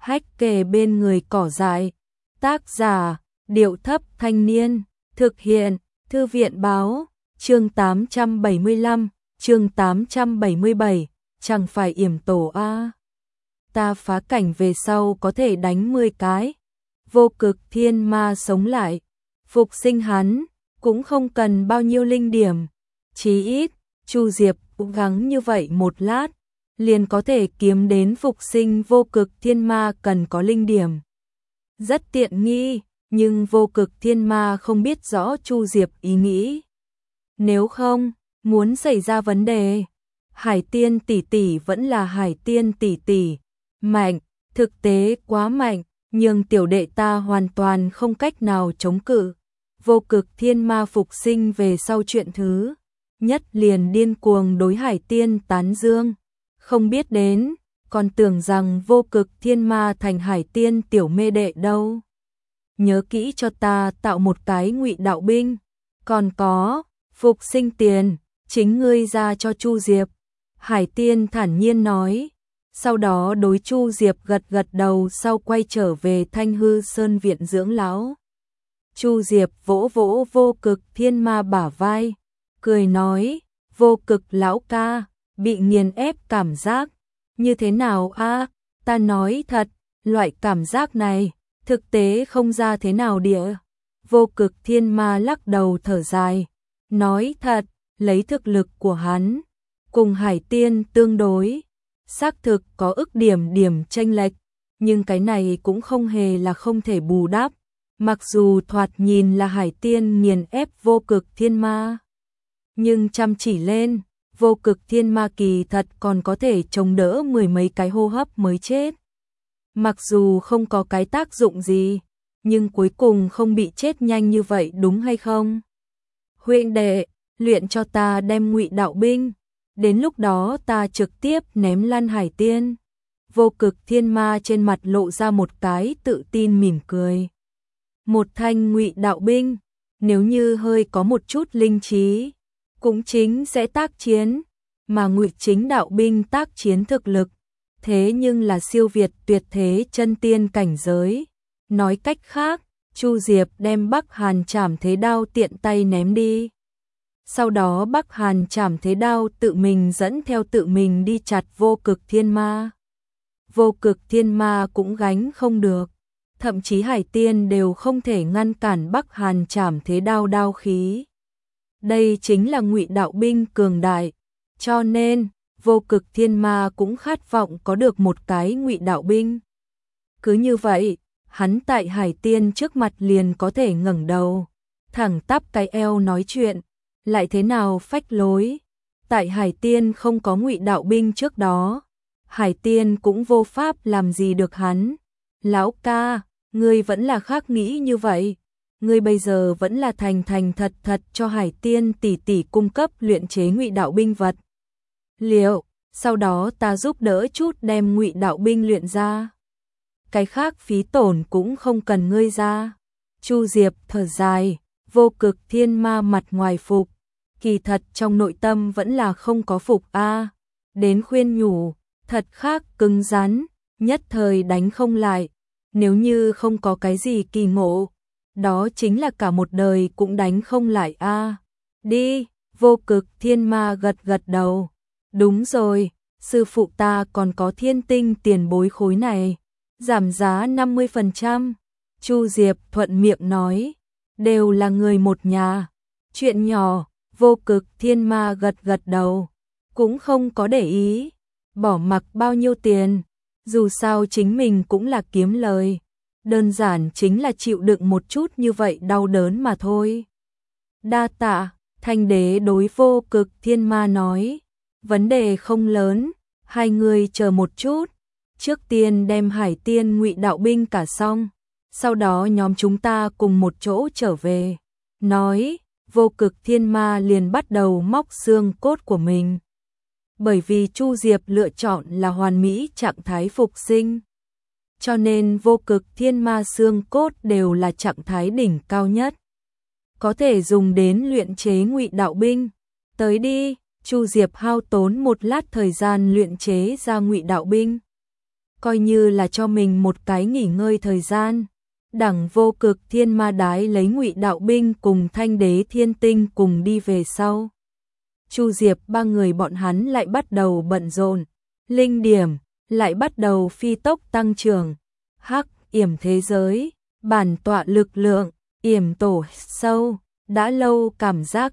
hách kề bên người cỏ dại. Tác giả, Điệu Thấp Thanh Niên. Thực hiện, Thư viện Báo. Chương 875, chương 877. Chẳng phải yểm tổ a. Ta phá cảnh về sau có thể đánh 10 cái. Vô Cực Thiên Ma sống lại. Phục sinh hắn, cũng không cần bao nhiêu linh điểm. Chí ít, Chu Diệp cố gắng như vậy một lát, liền có thể kiếm đến phục sinh Vô Cực Thiên Ma cần có linh điểm. Rất tiện nghi, nhưng Vô Cực Thiên Ma không biết rõ Chu Diệp ý nghĩ. Nếu không, muốn xảy ra vấn đề, Hải Tiên tỷ tỷ vẫn là Hải Tiên tỷ tỷ, mạnh, thực tế quá mạnh, nhưng tiểu đệ ta hoàn toàn không cách nào chống cự. Vô Cực Thiên Ma phục sinh về sau chuyện thứ nhất liền điên cuồng đối Hải Tiên tán dương, không biết đến, còn tưởng rằng Vô Cực Thiên Ma thành Hải Tiên tiểu mê đệ đâu. Nhớ kỹ cho ta tạo một cái ngụy đạo binh, còn có phục sinh tiền, chính ngươi ra cho Chu Diệp. Hải Tiên thản nhiên nói, sau đó đối Chu Diệp gật gật đầu sau quay trở về Thanh Hư Sơn viện dưỡng lão. Chu Diệp vỗ vỗ Vô Cực Thiên Ma bả vai, cười nói, Vô Cực lão ca, bị nghiền ép cảm giác, như thế nào a? Ta nói thật, loại cảm giác này, thực tế không ra thế nào địa. Vô Cực Thiên Ma lắc đầu thở dài, nói thật, lấy thực lực của hắn, cùng Hải Tiên tương đối, xác thực có ức điểm chênh lệch, nhưng cái này cũng không hề là không thể bù đắp. Mặc dù thoạt nhìn là Hải Tiên nghiền ép Vô Cực Thiên Ma, nhưng chăm chỉ lên, Vô Cực Thiên Ma kỳ thật còn có thể chống đỡ 10 mấy cái hô hấp mới chết. Mặc dù không có cái tác dụng gì, nhưng cuối cùng không bị chết nhanh như vậy đúng hay không? Huynh đệ, luyện cho ta đem ngụy đạo binh, đến lúc đó ta trực tiếp ném lăn Hải Tiên. Vô Cực Thiên Ma trên mặt lộ ra một cái tự tin mỉm cười. Một thanh ngụy đạo binh, nếu như hơi có một chút linh trí, cũng chính sẽ tác chiến, mà ngụy chính đạo binh tác chiến thực lực, thế nhưng là siêu việt tuyệt thế chân tiên cảnh giới. Nói cách khác, Chu Diệp đem Bắc Hàn Trảm Thế Đao tiện tay ném đi. Sau đó Bắc Hàn Trảm Thế Đao tự mình dẫn theo tự mình đi chặt Vô Cực Thiên Ma. Vô Cực Thiên Ma cũng gánh không được, thậm chí Hải Tiên đều không thể ngăn cản Bắc Hàn Trảm Thế Đao đao khí. Đây chính là ngụy đạo binh cường đại, cho nên Vô Cực Thiên Ma cũng khát vọng có được một cái ngụy đạo binh. Cứ như vậy, hắn tại Hải Tiên trước mặt liền có thể ngẩng đầu, thẳng tắp cái eo nói chuyện, lại thế nào phách lối. Tại Hải Tiên không có ngụy đạo binh trước đó, Hải Tiên cũng vô pháp làm gì được hắn. Lão ca, ngươi vẫn là khác nghĩ như vậy. Ngươi bây giờ vẫn là thành thật cho Hải Tiên tỷ tỷ cung cấp luyện chế ngụy đạo binh vật liệu, sau đó ta giúp đỡ chút đem ngụy đạo binh luyện ra. Cái khác phí tổn cũng không cần ngươi ra. Chu Diệp thở dài, Vô Cực Thiên Ma mặt ngoài phục, kỳ thật trong nội tâm vẫn là không có phục a. Đến khuyên nhủ, thật khác cứng rắn, nhất thời đánh không lại. Nếu như không có cái gì kỳ ngộ, đó chính là cả một đời cũng đánh không lại a. Đi, Vô Cực Thiên Ma gật gật đầu. Đúng rồi, sư phụ ta còn có thiên tinh tiền bối khối này, giảm giá 50%. Chu Diệp thuận miệng nói, đều là người một nhà. Chuyện nhỏ, Vô Cực Thiên Ma gật gật đầu, cũng không có để ý, bỏ mặc bao nhiêu tiền, dù sao chính mình cũng là kiếm lời. Đơn giản chính là chịu đựng một chút như vậy đau đớn mà thôi. Đa tạ, Thanh Đế đối Vô Cực Thiên Ma nói, vấn đề không lớn, hai người chờ một chút, trước tiên đem Hải Tiên ngụy đạo binh cả xong, sau đó nhóm chúng ta cùng một chỗ trở về. Nói, Vô Cực Thiên Ma liền bắt đầu móc xương cốt của mình. Bởi vì Chu Diệp lựa chọn là hoàn mỹ trạng thái phục sinh, cho nên Vô Cực Thiên Ma xương cốt đều là trạng thái đỉnh cao nhất, có thể dùng đến luyện chế ngụy đạo binh. Tới đi, Chu Diệp hao tốn một lát thời gian luyện chế ra ngụy đạo binh. coi như là cho mình một cái nghỉ ngơi thời gian. Đẳng Vô Cực Thiên Ma Đái lấy Ngụy Đạo Binh cùng Thanh Đế Thiên Tinh cùng đi về sau. Chu Diệp ba người bọn hắn lại bắt đầu bận rộn, linh điểm lại bắt đầu phi tốc tăng trưởng. Hắc yểm thế giới, bản tọa lực lượng, yểm tổ sâu, đã lâu cảm giác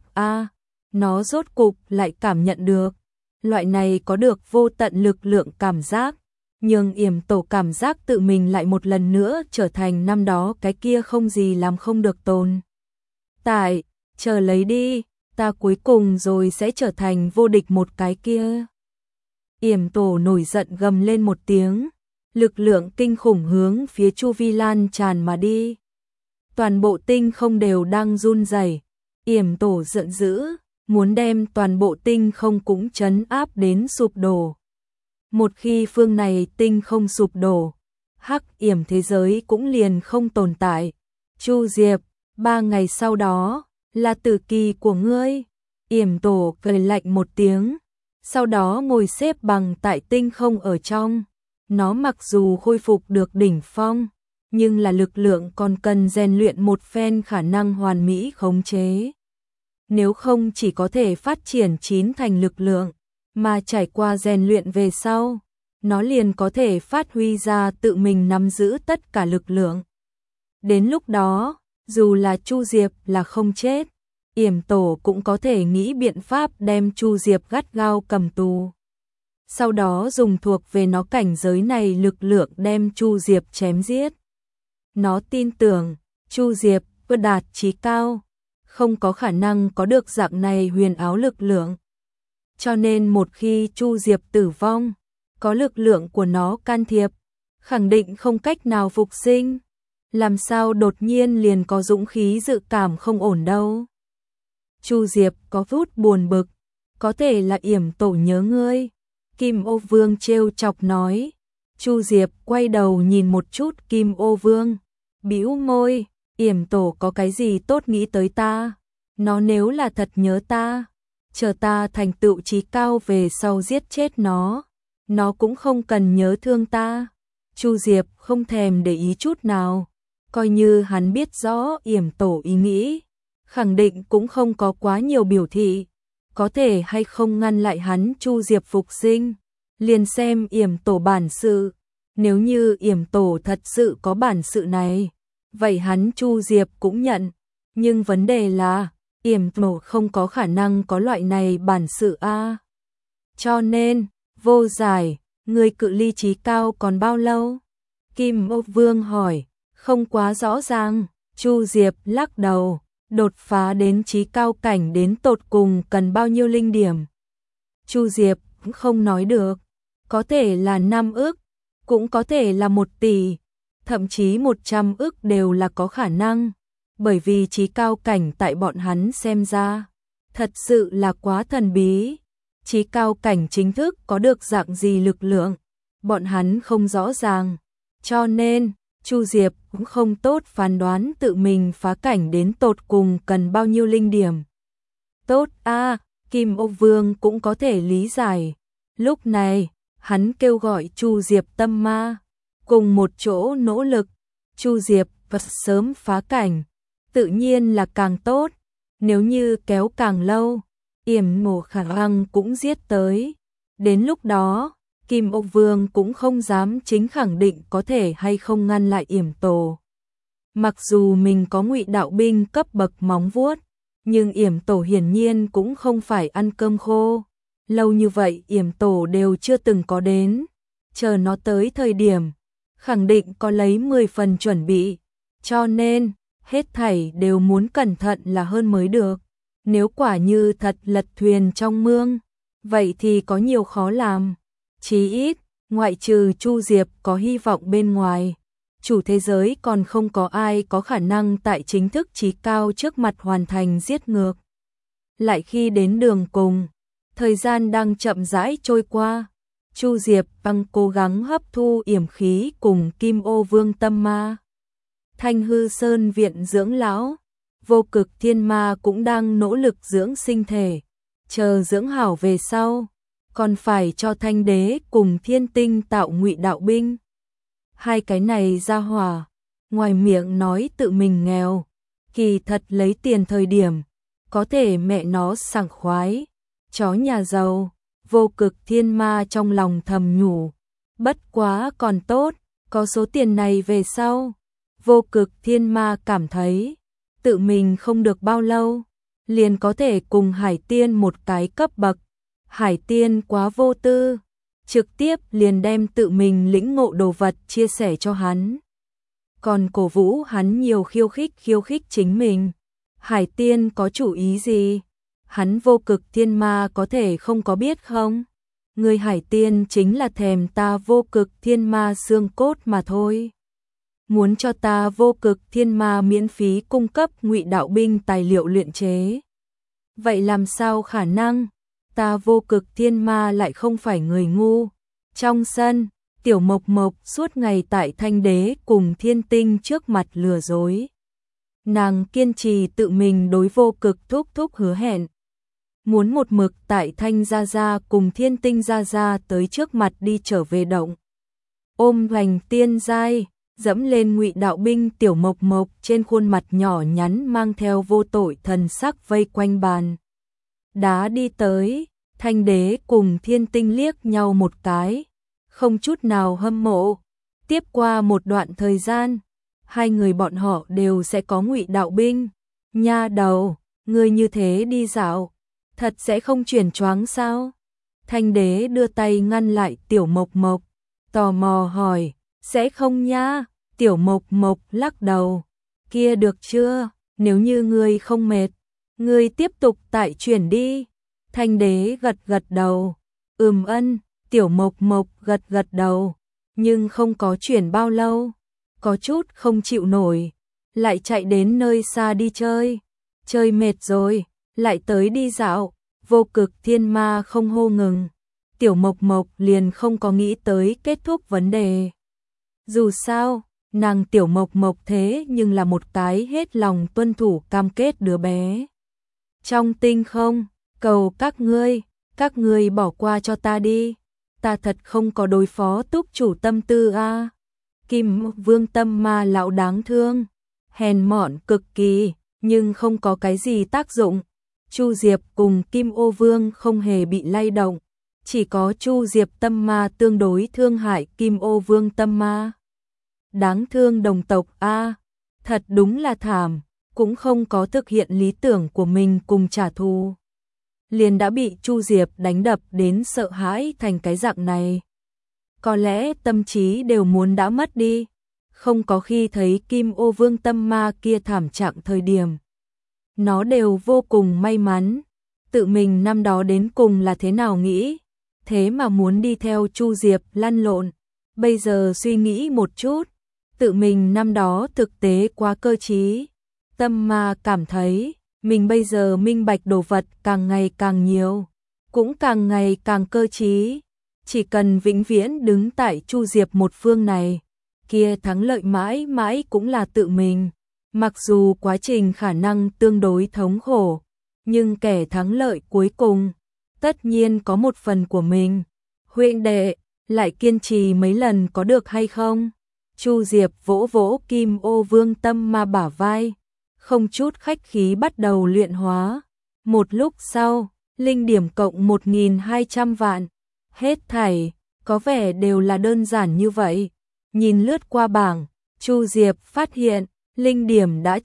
nó rốt cục lại cảm nhận được. Loại này có được vô tận lực lượng cảm giác, nhưng yểm tổ cảm giác tự mình lại một lần nữa trở thành năm đó cái kia không gì làm không được tồn tại. Chờ lấy đi, ta cuối cùng rồi sẽ trở thành vô địch một cái kia. Yểm tổ nổi giận gầm lên một tiếng, lực lượng kinh khủng hướng phía chu vi lan tràn mà đi. Toàn bộ tinh không đều đang run rẩy. Yểm tổ giận dữ, muốn đem toàn bộ tinh không cũng trấn áp đến sụp đổ. Một khi phương này tinh không sụp đổ, hắc yểm thế giới cũng liền không tồn tại. Chu Diệp, 3 ngày sau đó là tử kỳ của ngươi. Yểm tổ cười lạnh một tiếng, sau đó ngồi xếp bằng tại tinh không ở trong. Nó mặc dù khôi phục được đỉnh phong, nhưng là lực lượng còn cần rèn luyện một phen khả năng hoàn mỹ khống chế. Nếu không chỉ có thể phát triển 9 thành lực lượng, mà trải qua rèn luyện về sau, nó liền có thể phát huy ra tự mình nắm giữ tất cả lực lượng. Đến lúc đó, dù là Chu Diệp là không chết, yểm tổ cũng có thể nghĩ biện pháp đem Chu Diệp gắt gao cầm tù. Sau đó dùng thuộc về nó cảnh giới này lực lượng đem Chu Diệp chém giết. Nó tin tưởng, Chu Diệp vừa đạt chí cao, không có khả năng có được dạng này huyền áo lực lượng. Cho nên một khi Chu Diệp tử vong, có lực lượng của nó can thiệp, khẳng định không cách nào phục sinh. Làm sao đột nhiên liền có dũng khí dự cảm không ổn đâu. Chu Diệp có chút buồn bực, có thể là yểm tổ nhớ ngươi. Kim Ô Vương trêu chọc nói. Chu Diệp quay đầu nhìn một chút Kim Ô Vương, bĩu môi, yểm tổ có cái gì tốt nghĩ tới ta? Nó nếu là thật nhớ ta, chờ ta thành tựu chí cao về sau giết chết nó cũng không cần nhớ thương ta. Chu Diệp không thèm để ý chút nào, coi như hắn biết rõ yểm tổ ý nghĩ, khẳng định cũng không có quá nhiều biểu thị, có thể hay không ngăn lại hắn Chu Diệp phục sinh, liền xem yểm tổ bản sự. Nếu như yểm tổ thật sự có bản sự này, vậy hắn Chu Diệp cũng nhận, nhưng vấn đề là yểm tổ không có khả năng có loại này bản sự a. Cho nên, Vô Giải, người cự ly chí cao còn bao lâu? Kim Ô Vương hỏi. Không quá rõ ràng. Chu Diệp lắc đầu, đột phá đến chí cao cảnh đến tột cùng cần bao nhiêu linh điểm? Chu Diệp cũng không nói được, có thể là 5 ức, cũng có thể là 1 tỷ, thậm chí 100 ức đều là có khả năng, bởi vì chí cao cảnh tại bọn hắn xem ra, thật sự là quá thần bí. Chí cao cảnh chính thức có được dạng gì lực lượng, bọn hắn không rõ ràng, cho nên Chu Diệp cũng không tốt phán đoán tự mình phá cảnh đến tột cùng cần bao nhiêu linh điểm. Tốt a, Kim Ô Vương cũng có thể lý giải. Lúc này, hắn kêu gọi Chu Diệp tâm ma, cùng một chỗ nỗ lực. Chu Diệp vật sớm phá cảnh, tự nhiên là càng tốt. Nếu như kéo càng lâu, yểm mổ khả năng cũng giết tới. Đến lúc đó, Kim Ô Vương cũng không dám chính khẳng định có thể hay không ngăn lại yểm tổ. Mặc dù mình có Ngụy Đạo Binh cấp bậc móng vuốt, nhưng yểm tổ hiển nhiên cũng không phải ăn cơm khô. Lâu như vậy yểm tổ đều chưa từng có đến. Chờ nó tới thời điểm, khẳng định có lấy 10 phần chuẩn bị. Cho nên, hết thảy đều muốn cẩn thận là hơn mới được. Nếu quả như thật lật thuyền trong mương, vậy thì có nhiều khó làm. Chí ít, ngoại trừ Chu Diệp có hy vọng bên ngoài, chủ thế giới còn không có ai có khả năng tại chính thức chí cao trước mặt hoàn thành giết ngược. Lại khi đến đường cùng, thời gian đang chậm rãi trôi qua, Chu Diệp đang cố gắng hấp thu yểm khí cùng Kim Ô Vương tâm ma. Thanh Hư Sơn viện dưỡng lão, Vô Cực Thiên Ma cũng đang nỗ lực dưỡng sinh thể, chờ dưỡng hảo về sau, còn phải cho Thanh Đế cùng Thiên Tinh tạo Ngụy Đạo binh. Hai cái này ra hỏa, ngoài miệng nói tự mình nghèo, kỳ thật lấy tiền thời điểm, có thể mẹ nó sảng khoái, chó nhà giàu. Vô Cực Thiên Ma trong lòng thầm nhủ, bất quá còn tốt, có số tiền này về sau. Vô Cực Thiên Ma cảm thấy, tự mình không được bao lâu, liền có thể cùng Hải Tiên một cái cấp bậc. Hải Tiên quá vô tư, trực tiếp liền đem tự mình lĩnh ngộ đồ vật chia sẻ cho hắn. Còn cổ vũ hắn nhiều khiêu khích chính mình. Hải Tiên có chủ ý gì? Hắn Vô Cực Thiên Ma có thể không có biết không? Người Hải Tiên chính là thèm ta Vô Cực Thiên Ma xương cốt mà thôi. Muốn cho ta Vô Cực Thiên Ma miễn phí cung cấp Ngụy Đạo binh tài liệu luyện chế. Vậy làm sao khả năng? Ta Vô Cực Thiên Ma lại không phải người ngu. Trong sân, Tiểu Mộc Mộc suốt ngày tại Thanh Đế cùng Thiên Tinh trước mặt lừa dối. Nàng kiên trì tự mình đối Vô Cực thúc thúc hứa hẹn. Muốn một mực tại Thanh Gia Gia cùng Thiên Tinh Gia Gia tới trước mặt đi trở về động. Ôm hoành tiên giai, dẫm lên Ngụy Đạo binh. Tiểu Mộc Mộc trên khuôn mặt nhỏ nhắn mang theo vô tội thần sắc vây quanh bàn đá đi tới. Thanh Đế cùng Thiên Tinh liếc nhau một cái, không chút nào hâm mộ. Tiếp qua một đoạn thời gian, hai người bọn họ đều sẽ có Ngụy Đạo binh. Nha đầu, ngươi như thế đi dạo, thật sẽ không chuyển choáng sao? Thanh Đế đưa tay ngăn lại Tiểu Mộc Mộc, tò mò hỏi, sẽ không nha. Tiểu Mộc Mộc lắc đầu, kia được chưa, nếu như ngươi không mệt, ngươi tiếp tục tại chuyển đi. Thanh Đế gật đầu, ân. Tiểu Mộc Mộc gật đầu, nhưng không có chuyển bao lâu, có chút không chịu nổi, lại chạy đến nơi xa đi chơi. Chơi mệt rồi, lại tới đi dạo. Vô Cực Thiên Ma không hô ngừng. Tiểu Mộc Mộc liền không có nghĩ tới kết thúc vấn đề. Dù sao, nàng Tiểu Mộc Mộc thế nhưng là một cái hết lòng tuân thủ cam kết đứa bé. Trong tinh không, cầu các ngươi bỏ qua cho ta đi. Ta thật không có đối phó túc chủ tâm tư a. Kim Vương Tâm Ma lão đáng thương, hèn mọn cực kỳ, nhưng không có cái gì tác dụng. Chu Diệp cùng Kim Ô Vương không hề bị lay động, chỉ có Chu Diệp Tâm Ma tương đối thương hại Kim Ô Vương Tâm Ma. Đáng thương đồng tộc a, thật đúng là thảm, cũng không có thực hiện lý tưởng của mình cùng trả thù. Liền đã bị Chu Diệp đánh đập đến sợ hãi thành cái dạng này. Có lẽ tâm trí đều muốn đã mất đi, không có khi thấy Kim Ô Vương Tâm Ma kia thảm trạng thời điểm. Nó đều vô cùng may mắn, tự mình năm đó đến cùng là thế nào nghĩ, thế mà muốn đi theo Chu Diệp lăn lộn. Bây giờ suy nghĩ một chút, tự mình năm đó thực tế quá cơ trí. Tâm Ma cảm thấy, mình bây giờ minh bạch đồ vật càng ngày càng nhiều, cũng càng ngày càng cơ trí. Chỉ cần vĩnh viễn đứng tại Chu Diệp một phương này, kia thắng lợi mãi mãi cũng là tự mình. Mặc dù quá trình khả năng tương đối thống khổ, nhưng kẻ thắng lợi cuối cùng, tất nhiên có một phần của mình. Huynh đệ, lại kiên trì mấy lần có được hay không? Chu Diệp vỗ vỗ Kim Ô Vương Tâm Ma bả vai, không chút khách khí bắt đầu luyện hóa. Một lúc sau, linh điểm cộng 1.200 vạn. Hết thảy, có vẻ đều là đơn giản như vậy. Nhìn lướt qua bảng, Chu Diệp phát hiện, linh điểm đã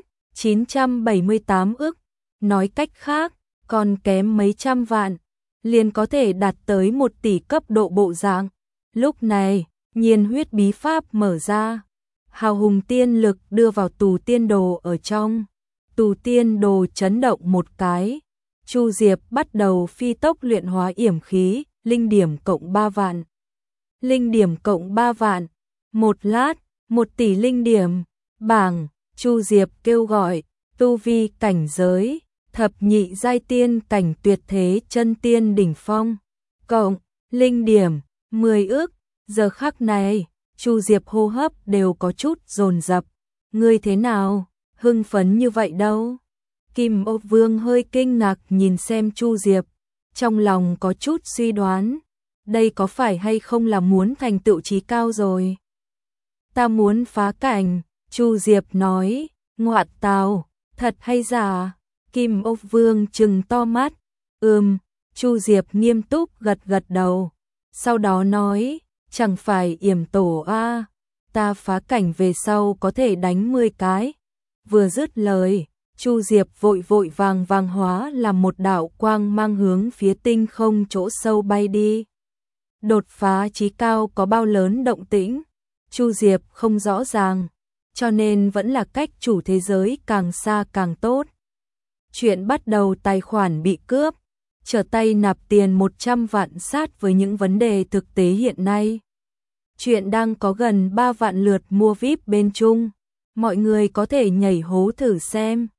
978 ức. Nói cách khác, còn kém mấy trăm vạn, liền có thể đạt tới 1 tỷ cấp độ bộ dạng. Lúc này, nhiên huyết bí pháp mở ra. Hào hùng tiên lực đưa vào tù tiên đồ ở trong. Tù tiên đồ chấn động một cái. Chu Diệp bắt đầu phi tốc luyện hóa yểm khí, linh điểm cộng 3 vạn. Linh điểm cộng 3 vạn. Một lát, 1 tỷ linh điểm. Bảng, Chu Diệp kêu gọi, tu vi cảnh giới, thập nhị giai tiên cảnh tuyệt thế chân tiên đỉnh phong. Cộng, linh điểm, 10 ức. Giờ khắc này, Chu Diệp hô hấp đều có chút dồn dập. Ngươi thế nào, hưng phấn như vậy đâu? Kim Ô Vương hơi kinh ngạc nhìn xem Chu Diệp. trong lòng có chút suy đoán, đây có phải hay không là muốn thành tựu chí cao rồi. Ta muốn phá cảnh, Chu Diệp nói, ngoạn tào, thật hay giả? Kim Ốc Vương trừng to mắt, Chu Diệp nghiêm túc gật gật đầu, sau đó nói, chẳng phải yểm tổ a, ta phá cảnh về sau có thể đánh 10 cái. Vừa dứt lời, Chu Diệp vội vội vàng vàng hóa làm một đạo quang mang hướng phía tinh không chỗ sâu bay đi. Đột phá chí cao có bao lớn động tĩnh, Chu Diệp không rõ ràng, cho nên vẫn là cách chủ thế giới càng xa càng tốt. Chuyện bắt đầu tài khoản bị cướp, trở tay nạp tiền 100 vạn sát với những vấn đề thực tế hiện nay. Chuyện đang có gần 3 vạn lượt mua VIP bên Trung, mọi người có thể nhảy hố thử xem.